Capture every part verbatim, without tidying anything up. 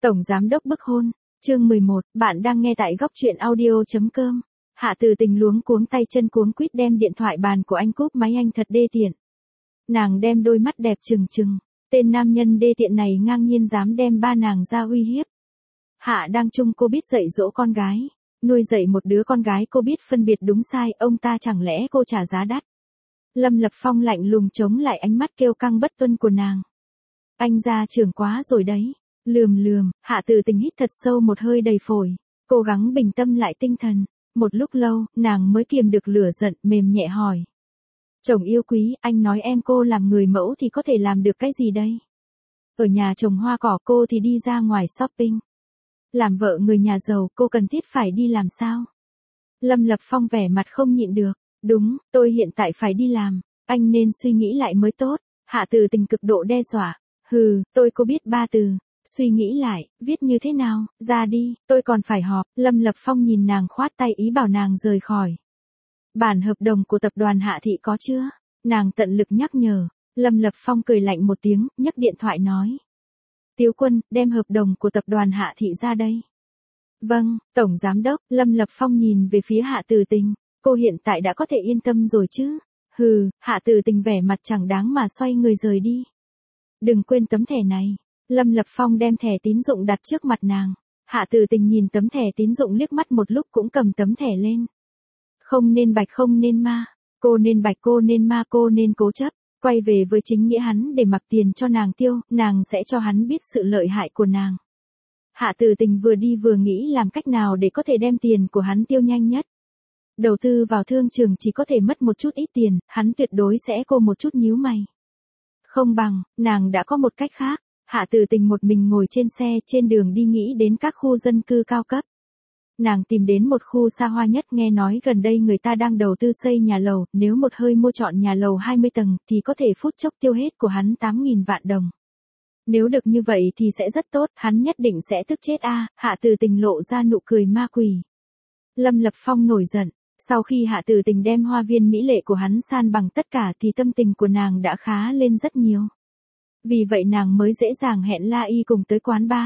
Tổng giám đốc bức hôn, chương mười một, bạn đang nghe tại góc truyện audio chấm com. Hạ Từ Tình luống cuống tay chân cuống quýt đem điện thoại bàn của anh cúp máy, anh thật đê tiện. Nàng đem đôi mắt đẹp trừng trừng, tên nam nhân đê tiện này ngang nhiên dám đem ba nàng ra uy hiếp. Hạ đang chung cô biết dạy dỗ con gái, nuôi dạy một đứa con gái cô biết phân biệt đúng sai, ông ta chẳng lẽ cô trả giá đắt. Lâm Lập Phong lạnh lùng chống lại ánh mắt kêu căng bất tuân của nàng. Anh ra trưởng quá rồi đấy. Lườm lườm, Hạ Từ Tình hít thật sâu một hơi đầy phổi, cố gắng bình tâm lại tinh thần. Một lúc lâu, nàng mới kiềm được lửa giận, mềm nhẹ hỏi. Chồng yêu quý, anh nói em cô làm người mẫu thì có thể làm được cái gì đây? Ở nhà trồng hoa cỏ, cô thì đi ra ngoài shopping. Làm vợ người nhà giàu, cô cần thiết phải đi làm sao? Lâm Lập Phong vẻ mặt không nhịn được. Đúng, tôi hiện tại phải đi làm, anh nên suy nghĩ lại mới tốt. Hạ Từ Tình cực độ đe dọa. Hừ, tôi có biết ba từ. Suy nghĩ lại, viết như thế nào, ra đi, tôi còn phải họp. Lâm Lập Phong nhìn nàng khoát tay ý bảo nàng rời khỏi. Bản hợp đồng của tập đoàn Hạ Thị có chưa? Nàng tận lực nhắc nhở. Lâm Lập Phong cười lạnh một tiếng, nhấc điện thoại nói. Tiếu Quân, đem hợp đồng của tập đoàn Hạ Thị ra đây. Vâng, Tổng Giám đốc. Lâm Lập Phong nhìn về phía Hạ Từ Tình. Cô hiện tại đã có thể yên tâm rồi chứ? Hừ, Hạ Từ Tình vẻ mặt chẳng đáng mà xoay người rời đi. Đừng quên tấm thẻ này. Lâm Lập Phong đem thẻ tín dụng đặt trước mặt nàng. Hạ Từ Tình nhìn tấm thẻ tín dụng liếc mắt một lúc cũng cầm tấm thẻ lên. Không nên bạch không nên ma. Cô nên bạch cô nên ma cô nên cố chấp. Quay về với chính nghĩa hắn để mặc tiền cho nàng tiêu, nàng sẽ cho hắn biết sự lợi hại của nàng. Hạ Từ Tình vừa đi vừa nghĩ làm cách nào để có thể đem tiền của hắn tiêu nhanh nhất. Đầu tư vào thương trường chỉ có thể mất một chút ít tiền, hắn tuyệt đối sẽ cô một chút nhíu mày. Không bằng, nàng đã có một cách khác. Hạ Từ Tình một mình ngồi trên xe, trên đường đi nghĩ đến các khu dân cư cao cấp. Nàng tìm đến một khu xa hoa nhất, nghe nói gần đây người ta đang đầu tư xây nhà lầu, nếu một hơi mua trọn nhà lầu hai mươi tầng thì có thể phút chốc tiêu hết của hắn tám nghìn vạn đồng. Nếu được như vậy thì sẽ rất tốt, hắn nhất định sẽ tức chết a. À, Hạ Từ Tình lộ ra nụ cười ma quỷ. Lâm Lập Phong nổi giận, sau khi Hạ Từ Tình đem hoa viên mỹ lệ của hắn san bằng tất cả thì tâm tình của nàng đã khá lên rất nhiều. Vì vậy nàng mới dễ dàng hẹn La Y cùng tới quán bar.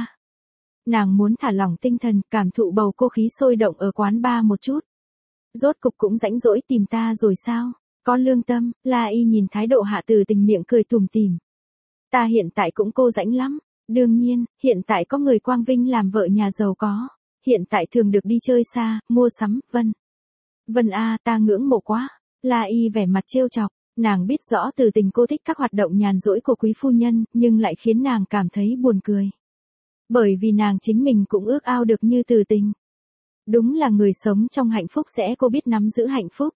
Nàng muốn thả lỏng tinh thần, cảm thụ bầu không khí sôi động ở quán bar một chút. Rốt cục cũng rãnh rỗi tìm ta rồi sao? Có lương tâm. La Y nhìn thái độ Hạ Từ Tình miệng cười tủm tỉm. Ta hiện tại cũng cô rãnh lắm. Đương nhiên, hiện tại có người quang vinh làm vợ nhà giàu có. Hiện tại thường được đi chơi xa, mua sắm, vân. Vân a, ta ngưỡng mộ quá. La Y vẻ mặt trêu chọc. Nàng biết rõ Từ Tình cô thích các hoạt động nhàn rỗi của quý phu nhân, nhưng lại khiến nàng cảm thấy buồn cười. Bởi vì nàng chính mình cũng ước ao được như Từ Tình. Đúng là người sống trong hạnh phúc sẽ cô biết nắm giữ hạnh phúc.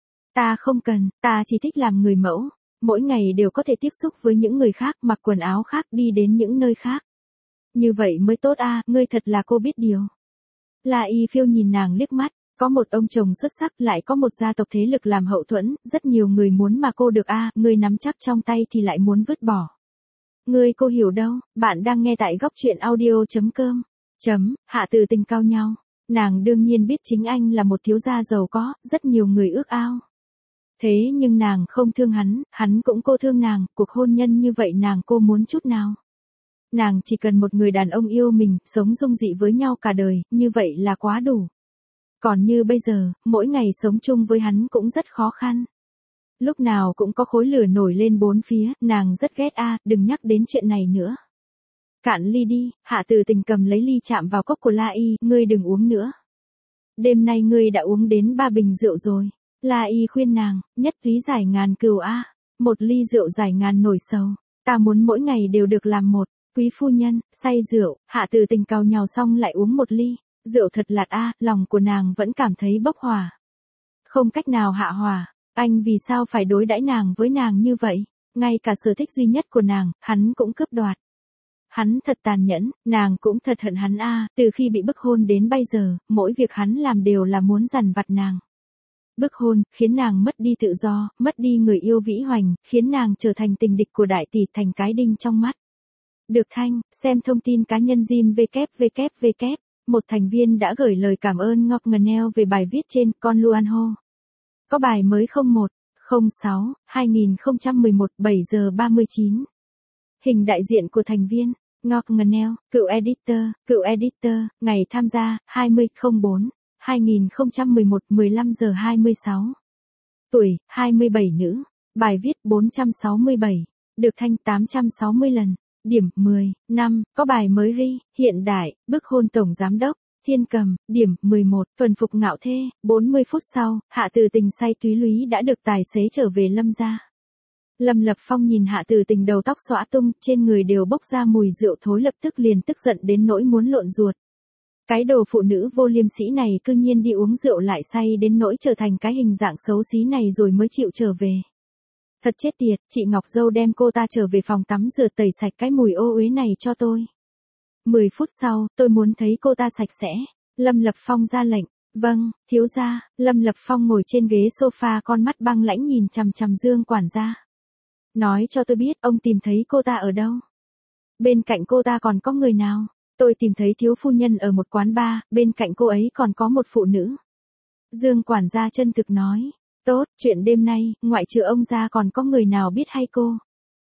Ta không cần, ta chỉ thích làm người mẫu. Mỗi ngày đều có thể tiếp xúc với những người khác, mặc quần áo khác, đi đến những nơi khác. Như vậy mới tốt a, à, ngươi thật là cô biết điều. La Y phiêu nhìn nàng liếc mắt. Có một ông chồng xuất sắc, lại có một gia tộc thế lực làm hậu thuẫn, rất nhiều người muốn mà cô được a, à, ngươi nắm chắc trong tay thì lại muốn vứt bỏ. Ngươi cô hiểu đâu, bạn đang nghe tại góc truyện audio chấm com. Chấm, Hạ Từ Tình cao nhau. Nàng đương nhiên biết chính anh là một thiếu gia giàu có, rất nhiều người ước ao. Thế nhưng nàng không thương hắn, hắn cũng cô thương nàng, cuộc hôn nhân như vậy nàng cô muốn chút nào. Nàng chỉ cần một người đàn ông yêu mình, sống dung dị với nhau cả đời, như vậy là quá đủ. Còn như bây giờ, mỗi ngày sống chung với hắn cũng rất khó khăn. Lúc nào cũng có khối lửa nổi lên bốn phía, nàng rất ghét a, à, đừng nhắc đến chuyện này nữa. Cạn ly đi. Hạ Từ Tình cầm lấy ly chạm vào cốc của La Y, ngươi đừng uống nữa. Đêm nay ngươi đã uống đến ba bình rượu rồi. La Y khuyên nàng, nhất lý giải ngàn cừu a, à. Một ly rượu giải ngàn nổi sầu. Ta muốn mỗi ngày đều được làm một, quý phu nhân, say rượu. Hạ Từ Tình cào nhào xong lại uống một ly. Rượu thật lạt a, à, lòng của nàng vẫn cảm thấy bốc hỏa. Không cách nào hạ hỏa, anh vì sao phải đối đãi nàng với nàng như vậy, ngay cả sở thích duy nhất của nàng, hắn cũng cướp đoạt. Hắn thật tàn nhẫn, nàng cũng thật hận hắn a, à, từ khi bị bức hôn đến bây giờ, mỗi việc hắn làm đều là muốn dằn vặt nàng. Bức hôn, khiến nàng mất đi tự do, mất đi người yêu vĩ hoành, khiến nàng trở thành tình địch của đại tỷ, thành cái đinh trong mắt. Được Thanh, xem thông tin cá nhân Jim vê kép vê kép vê kép. Một thành viên đã gửi lời cảm ơn Ngọc Ngân Neo về bài viết trên Con Luan Ho. Có bài mới không một, không sáu, hai nghìn không trăm mười một, bảy giờ ba mươi chín. Hình đại diện của thành viên. Ngornell, cựu editor, cựu editor, ngày tham gia, hai mươi không bốn hai nghìn không trăm mười một, mười lăm giờ hai mươi sáu. Tuổi, hai mươi bảy nữ. Bài viết bốn trăm sáu mươi bảy. Được thanh tám trăm sáu mươi lần. Điểm mười. năm. Có bài mới ri, hiện đại, bức hôn tổng giám đốc. Thiên cầm, điểm mười một. Tuần phục ngạo thê. bốn mươi phút sau, Hạ Từ Tình say túy lúy đã được tài xế trở về Lâm gia. Lâm Lập Phong nhìn Hạ Từ Tình đầu tóc xõa tung, trên người đều bốc ra mùi rượu thối, lập tức liền tức giận đến nỗi muốn lộn ruột. Cái đồ phụ nữ vô liêm sỉ này cư nhiên đi uống rượu lại say đến nỗi trở thành cái hình dạng xấu xí này rồi mới chịu trở về. Thật chết tiệt, chị Ngọc Dâu đem cô ta trở về phòng tắm rửa tẩy sạch cái mùi ô uế này cho tôi. mười phút sau, tôi muốn thấy cô ta sạch sẽ. Lâm Lập Phong ra lệnh. Vâng, thiếu gia. Lâm Lập Phong ngồi trên ghế sofa, con mắt băng lãnh nhìn chằm chằm Dương quản gia. Nói cho tôi biết, ông tìm thấy cô ta ở đâu? Bên cạnh cô ta còn có người nào? Tôi tìm thấy thiếu phu nhân ở một quán bar, bên cạnh cô ấy còn có một phụ nữ. Dương quản gia chân thực nói. Tốt, chuyện đêm nay, ngoại trừ ông ra còn có người nào biết hay cô?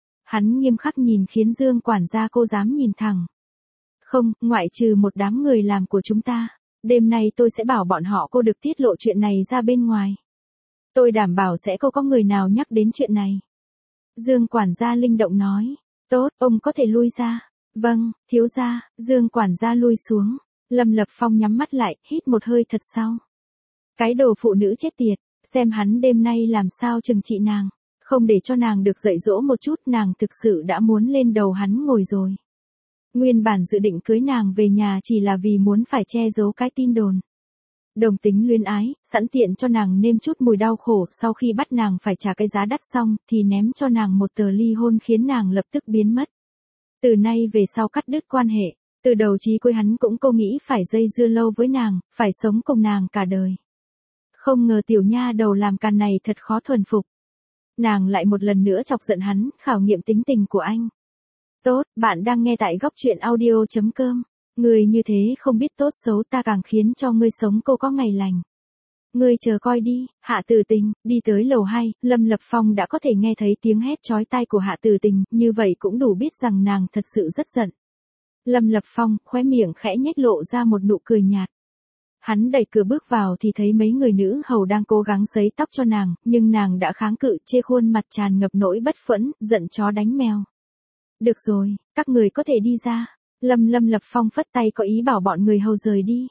Hắn nghiêm khắc nhìn khiến Dương quản gia cô dám nhìn thẳng. Không, ngoại trừ một đám người làm của chúng ta. Đêm nay tôi sẽ bảo bọn họ cô được tiết lộ chuyện này ra bên ngoài. Tôi đảm bảo sẽ không có người nào nhắc đến chuyện này. Dương quản gia linh động nói. Tốt, ông có thể lui ra. Vâng, thiếu gia. Dương quản gia lui xuống. Lâm Lập Phong nhắm mắt lại, hít một hơi thật sâu. Cái đồ phụ nữ chết tiệt, xem hắn đêm nay làm sao trừng trị nàng. Không để cho nàng được dạy dỗ một chút, nàng thực sự đã muốn lên đầu hắn ngồi rồi. Nguyên bản dự định cưới nàng về nhà chỉ là vì muốn phải che giấu cái tin đồn. Đồng tính luyến ái, sẵn tiện cho nàng nêm chút mùi đau khổ, sau khi bắt nàng phải trả cái giá đắt xong, thì ném cho nàng một tờ ly hôn khiến nàng lập tức biến mất. Từ nay về sau cắt đứt quan hệ, từ đầu chí cuối hắn cũng cô nghĩ phải dây dưa lâu với nàng, phải sống cùng nàng cả đời. Không ngờ tiểu nha đầu làm càn này thật khó thuần phục. Nàng lại một lần nữa chọc giận hắn, khảo nghiệm tính tình của anh. Tốt, bạn đang nghe tại góc truyện audio chấm com. Người như thế không biết tốt xấu, ta càng khiến cho ngươi sống cô có ngày lành. Ngươi chờ coi đi. Hạ Từ Tình, đi tới lầu hai, Lâm Lập Phong đã có thể nghe thấy tiếng hét chói tai của Hạ Từ Tình, như vậy cũng đủ biết rằng nàng thật sự rất giận. Lâm Lập Phong, khóe miệng khẽ nhếch lộ ra một nụ cười nhạt. Hắn đẩy cửa bước vào thì thấy mấy người nữ hầu đang cố gắng sấy tóc cho nàng, nhưng nàng đã kháng cự, chê khuôn mặt tràn ngập nỗi bất phẫn, giận chó đánh mèo. Được rồi, các người có thể đi ra. Lâm Lâm Lập Phong phất tay có ý bảo bọn người hầu rời đi.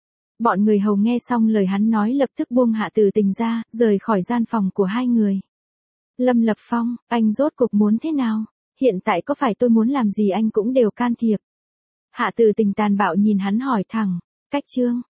Bọn người hầu nghe xong lời hắn nói lập tức buông Hạ Từ Tình ra, rời khỏi gian phòng của hai người. Lâm Lập Phong, anh rốt cuộc muốn thế nào? Hiện tại có phải tôi muốn làm gì anh cũng đều can thiệp. Hạ Từ Tình tàn bạo nhìn hắn hỏi thẳng. Cách chương,